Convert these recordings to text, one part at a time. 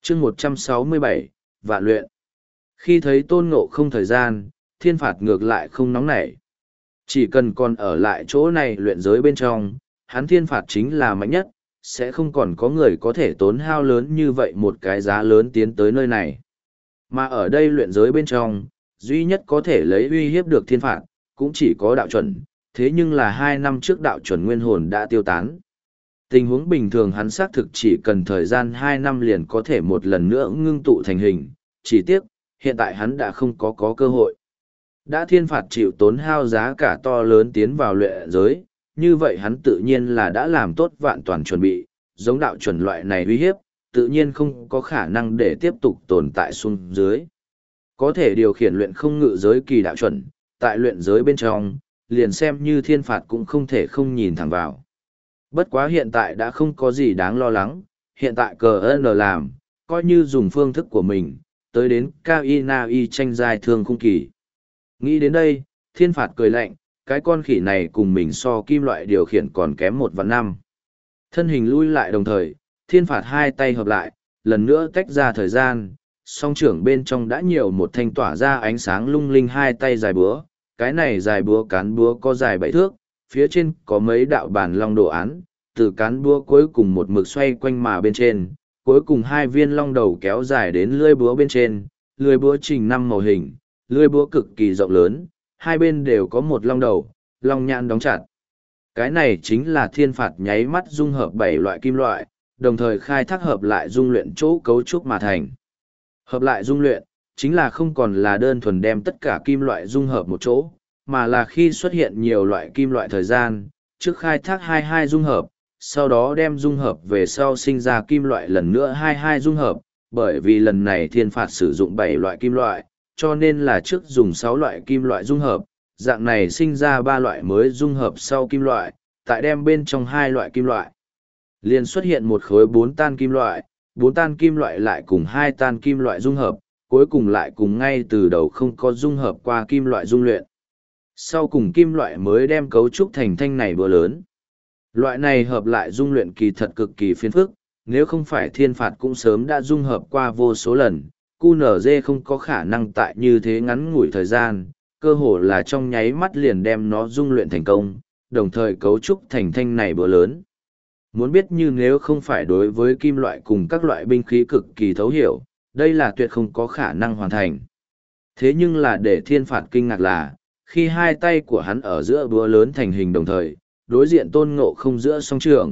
chương 167, vạn luyện. Khi thấy Tôn Ngộ Không thời gian, Thiên Phạt ngược lại không nóng nảy. Chỉ cần còn ở lại chỗ này luyện giới bên trong, hắn Thiên Phạt chính là mạnh nhất, sẽ không còn có người có thể tốn hao lớn như vậy một cái giá lớn tiến tới nơi này. Mà ở đây luyện giới bên trong, duy nhất có thể lấy uy hiếp được Thiên Phạt, cũng chỉ có đạo chuẩn, thế nhưng là 2 năm trước đạo chuẩn nguyên hồn đã tiêu tán. Tình huống bình thường hắn xác thực chỉ cần thời gian 2 năm liền có thể một lần nữa ngưng tụ thành hình, chỉ tiếc, hiện tại hắn đã không có cơ hội. Đã Thiên Phạt chịu tốn hao giá cả to lớn tiến vào luyện giới, như vậy hắn tự nhiên là đã làm tốt vạn toàn chuẩn bị, giống đạo chuẩn loại này uy hiếp, tự nhiên không có khả năng để tiếp tục tồn tại xuống dưới. Có thể điều khiển luyện không ngự giới kỳ đạo chuẩn, tại luyện giới bên trong, liền xem như Thiên Phạt cũng không thể không nhìn thẳng vào. Bất quá hiện tại đã không có gì đáng lo lắng, hiện tại CN làm, coi như dùng phương thức của mình, tới đến Kainai tranh giai thương khung kỳ. Nghĩ đến đây, Thiên Phạt cười lạnh, cái con khỉ này cùng mình so kim loại điều khiển còn kém 1 vạn năm. Thân hình lui lại đồng thời, Thiên Phạt hai tay hợp lại, lần nữa tách ra thời gian, song trưởng bên trong đã nhiều một thanh tỏa ra ánh sáng lung linh hai tay dài búa, cái này dài búa cán búa có dài 7 thước, phía trên có mấy đạo bản long đồ án, từ cán búa cuối cùng một mực xoay quanh mà bên trên, cuối cùng 2 viên long đầu kéo dài đến lưỡi búa bên trên, lưỡi búa trình 5 màu hình, lưỡi búa cực kỳ rộng lớn, hai bên đều có một long đầu, long nhãn đóng chặt. Cái này chính là Thiên Phạt nháy mắt dung hợp 7 loại kim loại, đồng thời khai thác hợp lại dung luyện chỗ cấu trúc mà thành. Hợp lại dung luyện, chính là không còn là đơn thuần đem tất cả kim loại dung hợp một chỗ, mà là khi xuất hiện nhiều loại kim loại thời gian, trước khai thác 22 dung hợp, sau đó đem dung hợp về sau sinh ra kim loại lần nữa 22 dung hợp, bởi vì lần này Thiên Phạt sử dụng 7 loại kim loại, cho nên là trước dùng 6 loại kim loại dung hợp, dạng này sinh ra 3 loại mới dung hợp sau kim loại, tại đem bên trong 2 loại kim loại. Liền xuất hiện một khối 4 tan kim loại, 4 tan kim loại lại cùng 2 tan kim loại dung hợp, cuối cùng lại cùng ngay từ đầu không có dung hợp qua kim loại dung luyện. Sau cùng kim loại mới đem cấu trúc thành thanh này búa lớn. Loại này hợp lại dung luyện kỳ thật cực kỳ phiền phức, nếu không phải Thiên Phạt cũng sớm đã dung hợp qua vô số lần, QNZ không có khả năng tại như thế ngắn ngủi thời gian, cơ hồ là trong nháy mắt liền đem nó dung luyện thành công, đồng thời cấu trúc thành thanh này búa lớn. Muốn biết như nếu không phải đối với kim loại cùng các loại binh khí cực kỳ thấu hiểu, đây là tuyệt không có khả năng hoàn thành. Thế nhưng là để Thiên Phạt kinh ngạc là, khi hai tay của hắn ở giữa búa lớn thành hình đồng thời, đối diện Tôn Ngộ Không giữa song trường,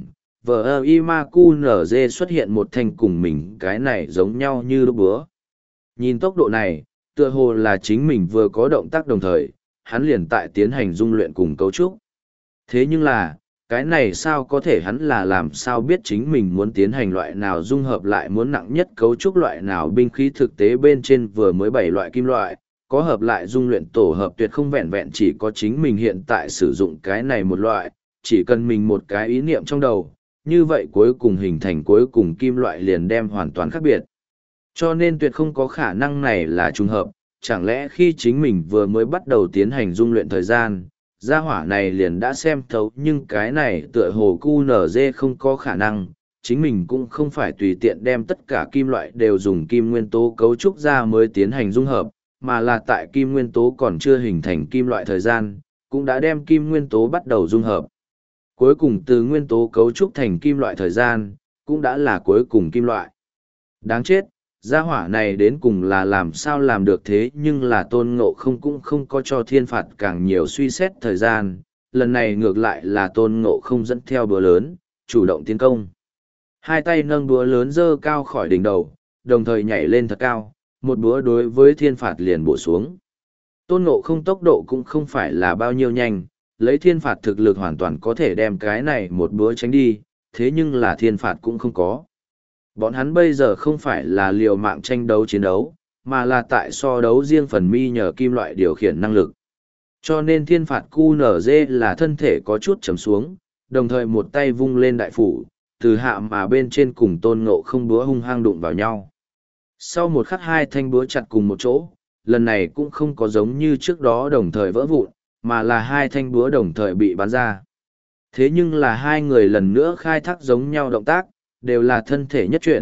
VIMAQNZ xuất hiện một thanh cùng mình cái này giống nhau như lúc búa. Nhìn tốc độ này, tựa hồ là chính mình vừa có động tác đồng thời, hắn liền tại tiến hành dung luyện cùng cấu trúc. Thế nhưng là, cái này sao có thể hắn là làm sao biết chính mình muốn tiến hành loại nào dung hợp lại muốn nặng nhất cấu trúc loại nào binh khí thực tế bên trên vừa mới 7 loại kim loại, có hợp lại dung luyện tổ hợp tuyệt không vẹn vẹn chỉ có chính mình hiện tại sử dụng cái này một loại, chỉ cần mình một cái ý niệm trong đầu, như vậy cuối cùng hình thành cuối cùng kim loại liền đem hoàn toàn khác biệt. Cho nên tuyệt không có khả năng này là trùng hợp, chẳng lẽ khi chính mình vừa mới bắt đầu tiến hành dung luyện thời gian, gia hỏa này liền đã xem thấu nhưng cái này tựa hồ QNZ không có khả năng, chính mình cũng không phải tùy tiện đem tất cả kim loại đều dùng kim nguyên tố cấu trúc ra mới tiến hành dung hợp, mà là tại kim nguyên tố còn chưa hình thành kim loại thời gian, cũng đã đem kim nguyên tố bắt đầu dung hợp. Cuối cùng từ nguyên tố cấu trúc thành kim loại thời gian, cũng đã là cuối cùng kim loại. Đáng chết, gia hỏa này đến cùng là làm sao làm được thế nhưng là Tôn Ngộ Không cũng không có cho Thiên Phạt càng nhiều suy xét thời gian, lần này ngược lại là Tôn Ngộ Không dẫn theo búa lớn, chủ động tiến công. Hai tay nâng búa lớn dơ cao khỏi đỉnh đầu, đồng thời nhảy lên thật cao, một búa đối với Thiên Phạt liền bổ xuống. Tôn Ngộ Không tốc độ cũng không phải là bao nhiêu nhanh, lấy Thiên Phạt thực lực hoàn toàn có thể đem cái này một búa tránh đi, thế nhưng là Thiên Phạt cũng không có. Bọn hắn bây giờ không phải là liều mạng tranh đấu chiến đấu, mà là tại so đấu riêng phần mi nhờ kim loại điều khiển năng lực. Cho nên Thiên Phạt QNZ là thân thể có chút chầm xuống, đồng thời một tay vung lên đại phủ, từ hạ mà bên trên cùng Tôn Ngộ Không búa hung hăng đụng vào nhau. Sau một khắc hai thanh búa chặt cùng một chỗ, lần này cũng không có giống như trước đó đồng thời vỡ vụn, mà là hai thanh búa đồng thời bị bắn ra. Thế nhưng là hai người lần nữa khai thác giống nhau động tác, đều là thân thể nhất chuyển,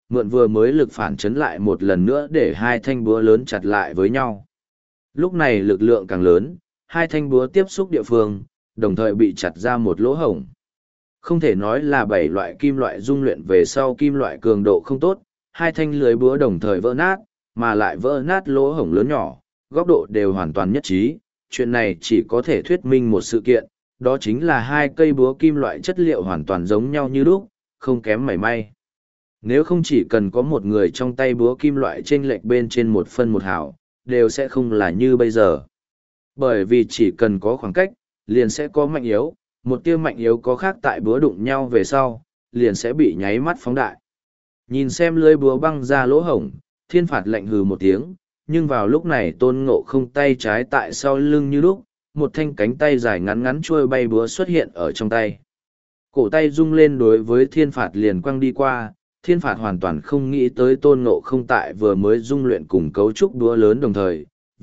mượn vừa mới lực phản chấn lại một lần nữa để hai thanh búa lớn chặt lại với nhau. Lúc này lực lượng càng lớn, hai thanh búa tiếp xúc địa phương, đồng thời bị chặt ra một lỗ hổng. Không thể nói là 7 loại kim loại dung luyện về sau kim loại cường độ không tốt, hai thanh lưới búa đồng thời vỡ nát, mà lại vỡ nát lỗ hổng lớn nhỏ, góc độ đều hoàn toàn nhất trí. Chuyện này chỉ có thể thuyết minh một sự kiện, đó chính là hai cây búa kim loại chất liệu hoàn toàn giống nhau như lúc, không kém mảy may. Nếu không chỉ cần có một người trong tay búa kim loại chênh lệch bên trên 1 phân 1 hào, đều sẽ không là như bây giờ. Bởi vì chỉ cần có khoảng cách, liền sẽ có mạnh yếu, một tia mạnh yếu có khác tại búa đụng nhau về sau, liền sẽ bị nháy mắt phóng đại. Nhìn xem lưới búa băng ra lỗ hổng, Thiên Phạt lạnh hừ một tiếng, nhưng vào lúc này Tôn Ngộ Không tay trái tại sau lưng như lúc, một thanh cánh tay dài ngắn ngắn trôi bay búa xuất hiện ở trong tay. Cổ tay rung lên đối với Thiên Phạt liền quăng đi qua, Thiên Phạt hoàn toàn không nghĩ tới Tôn Ngộ Không tại vừa mới dung luyện cùng cấu trúc búa lớn đồng thời,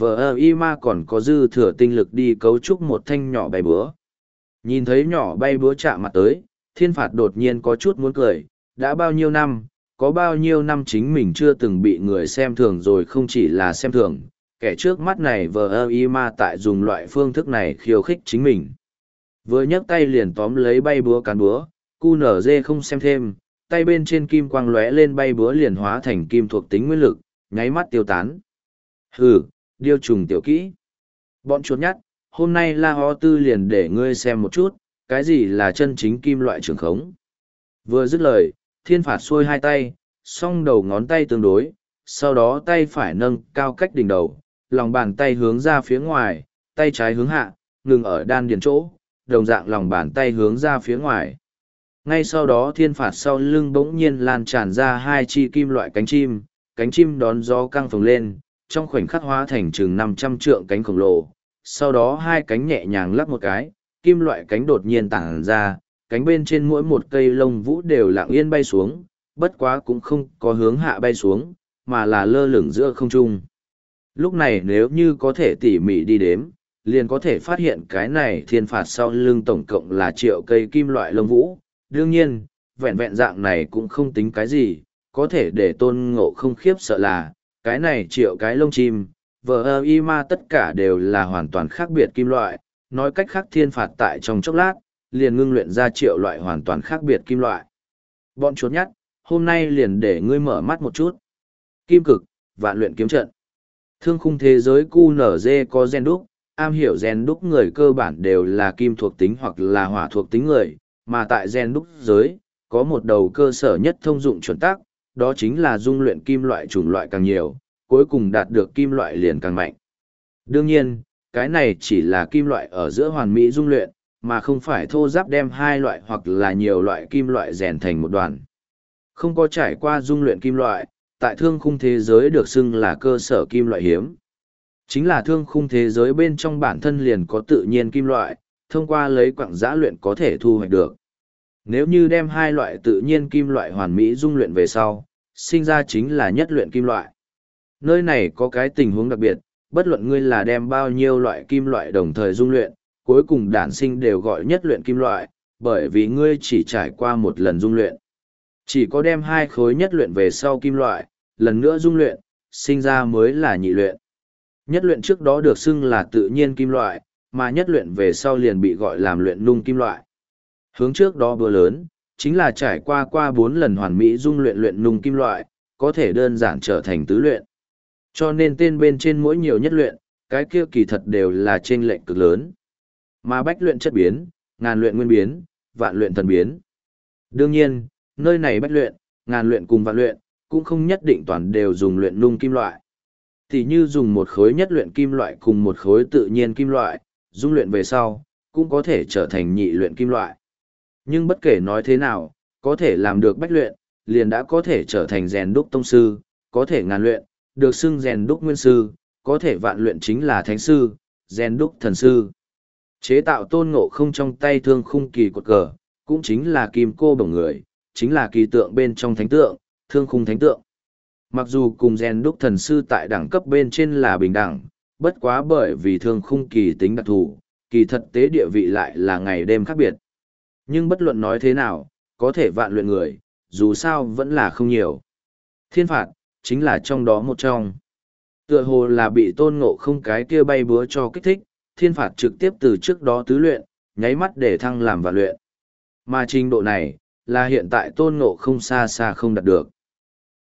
y ma còn có dư thừa tinh lực đi cấu trúc một thanh nhỏ bay búa. Nhìn thấy nhỏ bay búa chạm mặt tới, Thiên Phạt đột nhiên có chút muốn cười, đã bao nhiêu năm, có bao nhiêu năm chính mình chưa từng bị người xem thường rồi, không chỉ là xem thường, kẻ trước mắt này y ma tại dùng loại phương thức này khiêu khích chính mình. Vừa nhấc tay liền tóm lấy bay búa cán búa, QNZ không xem thêm, tay bên trên kim quang lóe lên bay búa liền hóa thành kim thuộc tính nguyên lực, nháy mắt tiêu tán. Hừ, điêu trùng tiểu kỹ. Bọn chuột nhắt, hôm nay La Ho Tư liền để ngươi xem một chút, cái gì là chân chính kim loại trường khống. Vừa dứt lời, Thiên Phạt xuôi hai tay, song đầu ngón tay tương đối, sau đó tay phải nâng cao cách đỉnh đầu, lòng bàn tay hướng ra phía ngoài, tay trái hướng hạ, ngừng ở đan điền chỗ, đồng dạng lòng bàn tay hướng ra phía ngoài. Ngay sau đó Thiên Phạt sau lưng bỗng nhiên lan tràn ra hai chi kim loại cánh chim đón gió căng phồng lên, trong khoảnh khắc hóa thành chừng 500 trượng cánh khổng lồ. Sau đó hai cánh nhẹ nhàng lắc một cái, kim loại cánh đột nhiên tản ra, cánh bên trên mỗi một cây lông vũ đều lặng yên bay xuống, bất quá cũng không có hướng hạ bay xuống, mà là lơ lửng giữa không trung. Lúc này nếu như có thể tỉ mỉ đi đếm, liền có thể phát hiện cái này Thiên Phạt sau lưng tổng cộng là 1.000.000 cây kim loại lông vũ. Đương nhiên, vẹn vẹn dạng này cũng không tính cái gì, có thể để Tôn Ngộ Không khiếp sợ là, cái này 1.000.000 cái lông chim, y ma tất cả đều là hoàn toàn khác biệt kim loại, nói cách khác Thiên Phạt tại trong chốc lát, liền ngưng luyện ra 1.000.000 loại hoàn toàn khác biệt kim loại. Bọn chuột nhắt, hôm nay liền để ngươi mở mắt một chút. Kim cực, vạn luyện kiếm trận. Thương khung thế giới QNZ có gen đúc, am hiểu gen đúc người cơ bản đều là kim thuộc tính hoặc là hỏa thuộc tính người, mà tại gen đúc giới, có một đầu cơ sở nhất thông dụng chuẩn tắc, đó chính là dung luyện kim loại chủng loại càng nhiều, cuối cùng đạt được kim loại liền càng mạnh. Đương nhiên, cái này chỉ là kim loại ở giữa hoàn mỹ dung luyện, mà không phải thô ráp đem hai loại hoặc là nhiều loại kim loại rèn thành một đoàn. Không có trải qua dung luyện kim loại, tại thương khung thế giới được xưng là cơ sở kim loại hiếm. Chính là thương khung thế giới bên trong bản thân liền có tự nhiên kim loại, thông qua lấy quặng giã luyện có thể thu hoạch được. Nếu như đem hai loại tự nhiên kim loại hoàn mỹ dung luyện về sau, sinh ra chính là nhất luyện kim loại. Nơi này có cái tình huống đặc biệt, bất luận ngươi là đem bao nhiêu loại kim loại đồng thời dung luyện, cuối cùng đản sinh đều gọi nhất luyện kim loại, bởi vì ngươi chỉ trải qua một lần dung luyện. Chỉ có đem hai khối nhất luyện về sau kim loại, lần nữa dung luyện, sinh ra mới là nhị luyện. Nhất luyện trước đó được xưng là tự nhiên kim loại, mà nhất luyện về sau liền bị gọi làm luyện nung kim loại. Hướng trước đó bữa lớn, chính là trải qua 4 lần hoàn mỹ dung luyện luyện nung kim loại, có thể đơn giản trở thành tứ luyện. Cho nên tên bên trên mỗi nhiều nhất luyện, cái kia kỳ thật đều là chênh lệch cực lớn. Mà bách luyện chất biến, ngàn luyện nguyên biến, vạn luyện thần biến. Đương nhiên, nơi này bách luyện, ngàn luyện cùng vạn luyện, cũng không nhất định toàn đều dùng luyện nung kim loại. Thì như dùng một khối nhất luyện kim loại cùng một khối tự nhiên kim loại, dung luyện về sau, cũng có thể trở thành nhị luyện kim loại. Nhưng bất kể nói thế nào, có thể làm được bách luyện, liền đã có thể trở thành rèn đúc tông sư, có thể ngàn luyện, được xưng rèn đúc nguyên sư, có thể vạn luyện chính là thánh sư, rèn đúc thần sư. Chế tạo Tôn Ngộ Không trong tay thương khung kỳ cột cờ, cũng chính là kim cô bổng người, chính là kỳ tượng bên trong thánh tượng, thương khung thánh tượng. Mặc dù cùng rèn đúc thần sư tại đẳng cấp bên trên là bình đẳng, bất quá bởi vì thương khung kỳ tính đặc thù, kỳ thật tế địa vị lại là ngày đêm khác biệt. Nhưng bất luận nói thế nào, có thể vạn luyện người, dù sao vẫn là không nhiều. Thiên phạt, chính là trong đó một trong. Tựa hồ là bị tôn ngộ không cái kia bay búa cho kích thích, thiên phạt trực tiếp từ trước đó tứ luyện, nháy mắt để thăng làm vạn luyện. Mà trình độ này, là hiện tại tôn ngộ không xa xa không đạt được.